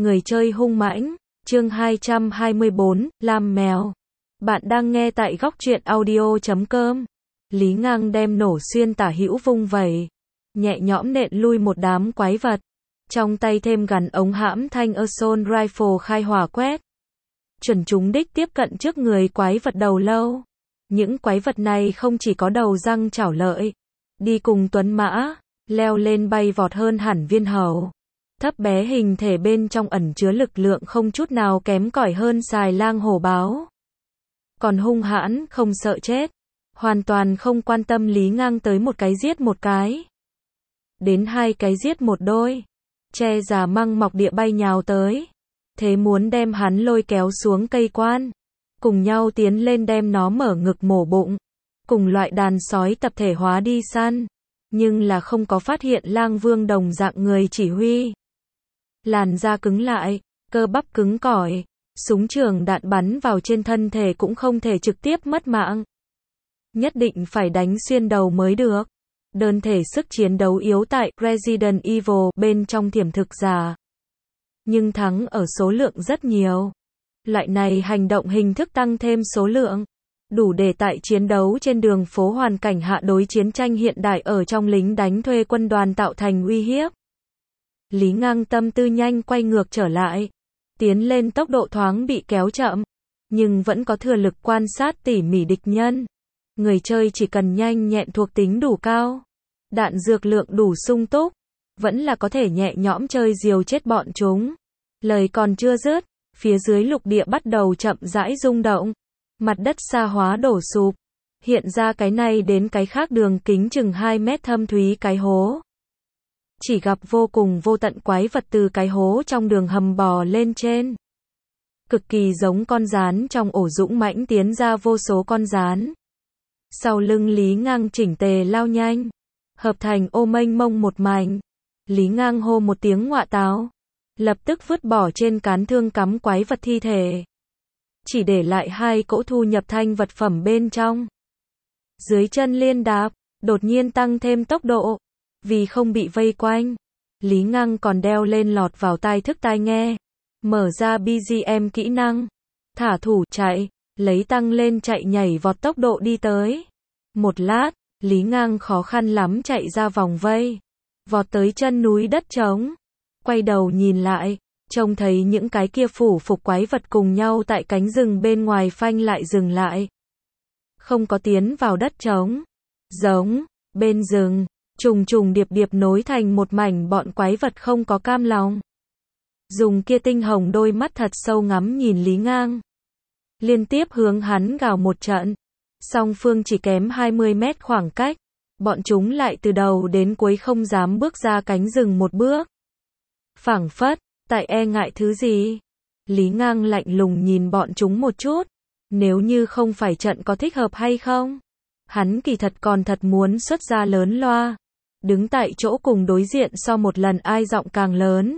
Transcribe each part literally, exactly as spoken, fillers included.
Người chơi hung mãnh, chương hai trăm hai mươi bốn, Lam Mèo. Bạn đang nghe tại góc truyện audio chấm com. Lý Ngang đem nổ xuyên tả hữu vung vẩy, nhẹ nhõm nện lui một đám quái vật. Trong tay thêm gắn ống hãm thanh assault rifle khai hỏa quét. Chuẩn trúng đích tiếp cận trước người quái vật đầu lâu. Những quái vật này không chỉ có đầu răng chảo lợi, đi cùng tuấn mã, leo lên bay vọt hơn hẳn viên hầu. Thấp bé hình thể bên trong ẩn chứa lực lượng không chút nào kém cỏi hơn xài lang hổ báo. Còn hung hãn, không sợ chết. Hoàn toàn không quan tâm Lý Ngang tới một cái giết một cái. Đến hai cái giết một đôi. Che già măng mọc địa bay nhào tới. Thế muốn đem hắn lôi kéo xuống cây quan. Cùng nhau tiến lên đem nó mở ngực mổ bụng. Cùng loại đàn sói tập thể hóa đi săn. Nhưng là không có phát hiện lang vương đồng dạng người chỉ huy. Làn da cứng lại, cơ bắp cứng cỏi, súng trường đạn bắn vào trên thân thể cũng không thể trực tiếp mất mạng. Nhất định phải đánh xuyên đầu mới được. Đơn thể sức chiến đấu yếu tại Resident Evil bên trong tiềm thực giả. Nhưng thắng ở số lượng rất nhiều. Loại này hành động hình thức tăng thêm số lượng. Đủ để tại chiến đấu trên đường phố hoàn cảnh hạ đối chiến tranh hiện đại ở trong lính đánh thuê quân đoàn tạo thành uy hiếp. Lý Ngang tâm tư nhanh quay ngược trở lại. Tiến lên tốc độ thoáng bị kéo chậm. Nhưng vẫn có thừa lực quan sát tỉ mỉ địch nhân. Người chơi chỉ cần nhanh nhẹn thuộc tính đủ cao. Đạn dược lượng đủ sung túc. Vẫn là có thể nhẹ nhõm chơi diều chết bọn chúng. Lời còn chưa dứt. Phía dưới lục địa bắt đầu chậm rãi rung động. Mặt đất sa hóa đổ sụp. Hiện ra cái này đến cái khác đường kính chừng hai mét thâm thúy cái hố. Chỉ gặp vô cùng vô tận quái vật từ cái hố trong đường hầm bò lên trên. Cực kỳ giống con gián trong ổ dũng mãnh tiến ra vô số con gián. Sau lưng Lý Ngang chỉnh tề lao nhanh. Hợp thành ô mênh mông một mảnh. Lý Ngang hô một tiếng ngọa táo. Lập tức vứt bỏ trên cán thương cắm quái vật thi thể. Chỉ để lại hai cỗ thu nhập thanh vật phẩm bên trong. Dưới chân liên đạp, đột nhiên tăng thêm tốc độ. Vì không bị vây quanh, Lý Ngang còn đeo lên lọt vào tai thức tai nghe. Mở ra bê giê em kỹ năng. Thả thủ chạy, lấy tăng lên chạy nhảy vọt tốc độ đi tới. Một lát, Lý Ngang khó khăn lắm chạy ra vòng vây. Vọt tới chân núi đất trống. Quay đầu nhìn lại, trông thấy những cái kia phủ phục quái vật cùng nhau tại cánh rừng bên ngoài phanh lại dừng lại. Không có tiến vào đất trống. Giống, bên rừng. Trùng trùng điệp điệp nối thành một mảnh bọn quái vật không có cam lòng. Dùng kia tinh hồng đôi mắt thật sâu ngắm nhìn Lý Ngang. Liên tiếp hướng hắn gào một trận. Song phương chỉ kém hai mươi mét khoảng cách. Bọn chúng lại từ đầu đến cuối không dám bước ra cánh rừng một bước. Phảng phất, tại e ngại thứ gì. Lý Ngang lạnh lùng nhìn bọn chúng một chút. Nếu như không phải trận có thích hợp hay không. Hắn kỳ thật còn thật muốn xuất ra lớn loa. Đứng tại chỗ cùng đối diện so một lần ai giọng càng lớn.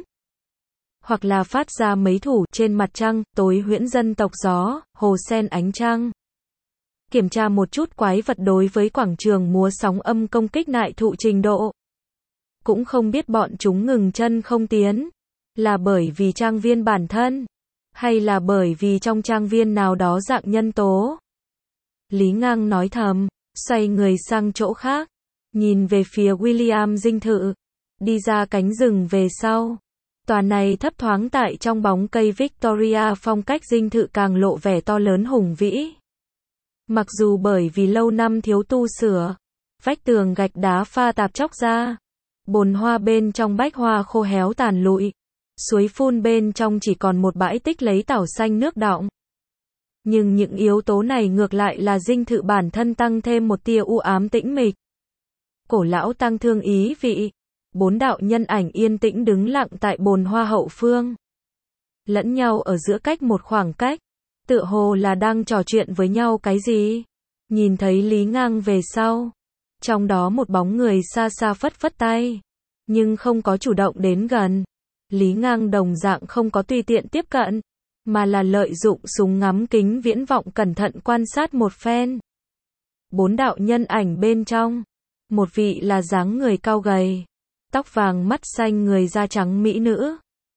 Hoặc là phát ra mấy thủ trên mặt trăng, tối huyễn dân tộc gió, hồ sen ánh trăng. Kiểm tra một chút quái vật đối với quảng trường múa sóng âm công kích nại thụ trình độ. Cũng không biết bọn chúng ngừng chân không tiến. Là bởi vì trang viên bản thân. Hay là bởi vì trong trang viên nào đó dạng nhân tố. Lý Ngang nói thầm, xoay người sang chỗ khác. Nhìn về phía William dinh thự. Đi ra cánh rừng về sau. Tòa này thấp thoáng tại trong bóng cây Victoria phong cách dinh thự càng lộ vẻ to lớn hùng vĩ. Mặc dù bởi vì lâu năm thiếu tu sửa. Vách tường gạch đá pha tạp chóc ra. Bồn hoa bên trong bách hoa khô héo tàn lụi. Suối phun bên trong chỉ còn một bãi tích lấy tảo xanh nước đọng. Nhưng những yếu tố này ngược lại là dinh thự bản thân tăng thêm một tia u ám tĩnh mịch. Cổ lão tăng thương ý vị. Bốn đạo nhân ảnh yên tĩnh đứng lặng tại bồn hoa hậu phương. Lẫn nhau ở giữa cách một khoảng cách. Tựa hồ là đang trò chuyện với nhau cái gì. Nhìn thấy Lý Ngang về sau. Trong đó một bóng người xa xa phất phất tay. Nhưng không có chủ động đến gần. Lý Ngang đồng dạng không có tùy tiện tiếp cận. Mà là lợi dụng súng ngắm kính viễn vọng cẩn thận quan sát một phen. Bốn đạo nhân ảnh bên trong. Một vị là dáng người cao gầy. Tóc vàng mắt xanh người da trắng mỹ nữ.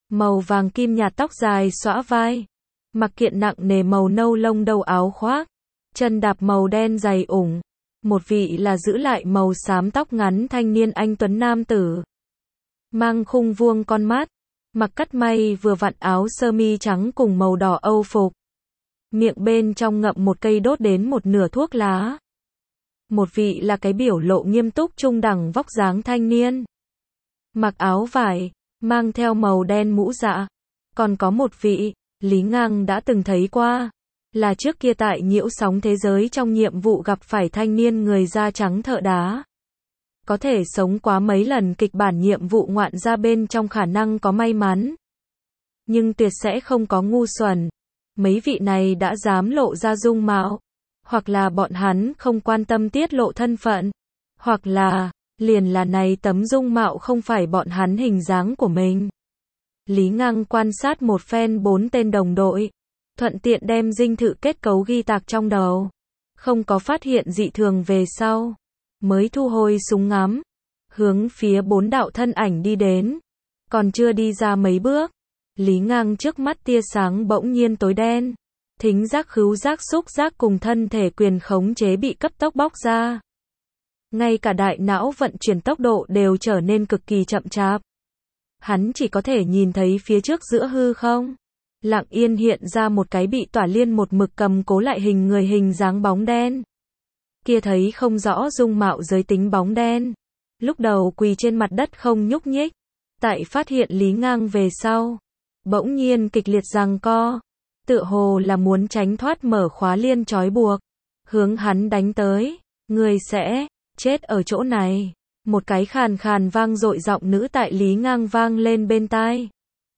màu vàng kim nhạt, tóc dài xõa vai, mặc kiện nặng nề màu nâu lông đầu áo khoác, chân đạp màu đen dày ủng. Một vị là giữ lại màu xám tóc ngắn thanh niên anh tuấn nam tử, mang khung vuông con mắt, mặc cắt may vừa vặn áo sơ mi trắng cùng màu đỏ Âu phục. Miệng bên trong ngậm một cây đốt đến một nửa thuốc lá. Một vị là cái biểu lộ nghiêm túc trung đẳng vóc dáng thanh niên, mặc áo vải, mang theo màu đen mũ dạ. Còn có một vị, Lý Ngang đã từng thấy qua, là trước kia tại nhiễu sóng thế giới trong nhiệm vụ gặp phải thanh niên người da trắng thợ đá. Có thể sống quá mấy lần kịch bản nhiệm vụ ngoạn ra bên trong khả năng có may mắn. Nhưng tuyệt sẽ không có ngu xuẩn. Mấy vị này đã dám lộ ra dung mạo. Hoặc là bọn hắn không quan tâm tiết lộ thân phận. Hoặc là, liền là này tấm dung mạo không phải bọn hắn hình dáng của mình. Lý Ngang quan sát một phen bốn tên đồng đội. Thuận tiện đem dinh thự kết cấu ghi tạc trong đầu. Không có phát hiện dị thường về sau. Mới thu hồi súng ngắm. Hướng phía bốn đạo thân ảnh đi đến. Còn chưa đi ra mấy bước. Lý Ngang trước mắt tia sáng bỗng nhiên tối đen. Thính giác, khứu giác, xúc giác cùng thân thể quyền khống chế bị cấp tốc bóc ra. Ngay cả đại não vận chuyển tốc độ đều trở nên cực kỳ chậm chạp. Hắn chỉ có thể nhìn thấy phía trước giữa hư không. Lặng yên hiện ra một cái bị Tỏa Liên một mực cầm cố lại hình người hình dáng bóng đen. Kia thấy không rõ dung mạo giới tính bóng đen. Lúc đầu quỳ trên mặt đất không nhúc nhích. Tại phát hiện Lý Ngang về sau. Bỗng nhiên kịch liệt giằng co. Tựa hồ là muốn tránh thoát mở khóa liên trói buộc. Hướng hắn đánh tới. Người sẽ chết ở chỗ này. Một cái khàn khàn vang dội giọng nữ tại Lý Ngang vang lên bên tai.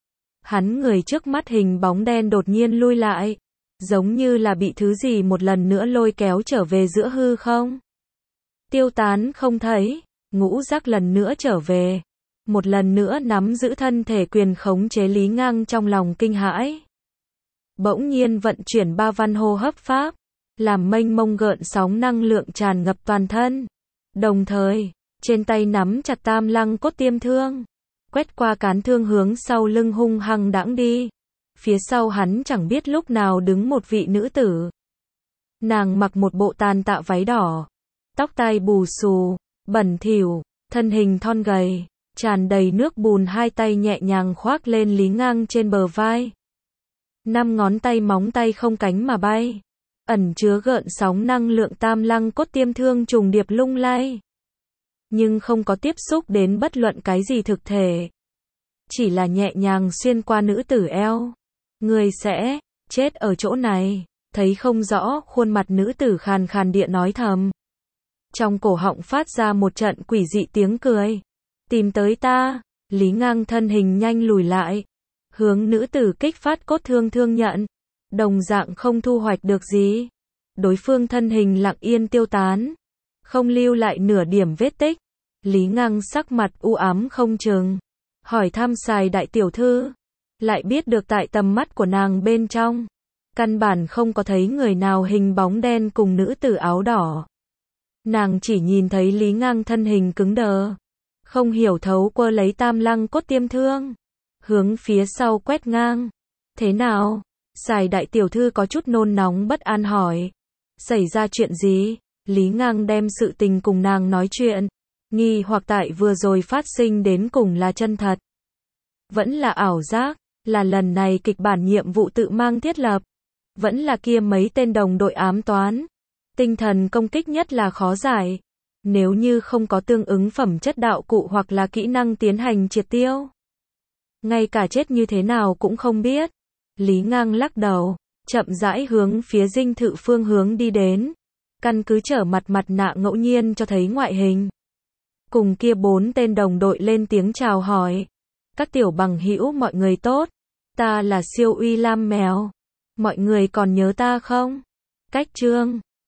Hắn người trước mắt hình bóng đen đột nhiên lui lại. Giống như là bị thứ gì một lần nữa lôi kéo trở về giữa hư không. Tiêu tán không thấy. Ngũ giác lần nữa trở về. Một lần nữa nắm giữ thân thể quyền khống chế Lý Ngang trong lòng kinh hãi. Bỗng nhiên vận chuyển ba văn hô hấp pháp. Làm mênh mông gợn sóng năng lượng tràn ngập toàn thân. Đồng thời, trên tay nắm chặt tam lăng cốt tiêm thương. Quét qua cán thương hướng sau lưng hung hăng đãng đi. Phía sau hắn chẳng biết lúc nào đứng một vị nữ tử. Nàng mặc một bộ tàn tạ váy đỏ. Tóc tai bù xù, bẩn thỉu, thân hình thon gầy, tràn đầy nước bùn, hai tay nhẹ nhàng khoác lên Lý Ngang trên bờ vai. Năm ngón tay móng tay không cánh mà bay. Ẩn chứa gợn sóng năng lượng tam lăng cốt tiêm thương trùng điệp lung lay. Nhưng không có tiếp xúc đến bất luận cái gì thực thể. Chỉ là nhẹ nhàng xuyên qua nữ tử eo. Người sẽ chết ở chỗ này. Thấy không rõ khuôn mặt nữ tử khàn khàn địa nói thầm. Trong cổ họng phát ra một trận quỷ dị tiếng cười. Tìm tới ta. Lý Ngang thân hình nhanh lùi lại. Hướng nữ tử kích phát cốt thương thương nhận. Đồng dạng không thu hoạch được gì. Đối phương thân hình lặng yên tiêu tán. Không lưu lại nửa điểm vết tích. Lý Ngang sắc mặt u ám không chừng. Hỏi thăm Sài đại tiểu thư. Lại biết được tại tầm mắt của nàng bên trong. Căn bản không có thấy người nào hình bóng đen cùng nữ tử áo đỏ. Nàng chỉ nhìn thấy Lý Ngang thân hình cứng đờ. Không hiểu thấu quơ lấy tam lăng cốt tiêm thương. Hướng phía sau quét ngang. Thế nào? Sài đại tiểu thư có chút nôn nóng bất an hỏi. Xảy ra chuyện gì? Lý Ngang đem sự tình cùng nàng nói chuyện. Nghi hoặc tại vừa rồi phát sinh đến cùng là chân thật. Vẫn là ảo giác. Là lần này kịch bản nhiệm vụ tự mang thiết lập. Vẫn là kia mấy tên đồng đội ám toán. Tinh thần công kích nhất là khó giải. Nếu như không có tương ứng phẩm chất đạo cụ hoặc là kỹ năng tiến hành triệt tiêu. Ngay cả chết như thế nào cũng không biết. Lý Ngang lắc đầu. Chậm rãi hướng phía dinh thự phương hướng đi đến. Căn cứ trở mặt mặt nạ ngẫu nhiên cho thấy ngoại hình. Cùng kia bốn tên đồng đội lên tiếng chào hỏi. Các tiểu bằng hữu mọi người tốt. Ta là siêu uy lam mèo. Mọi người còn nhớ ta không? Cách chương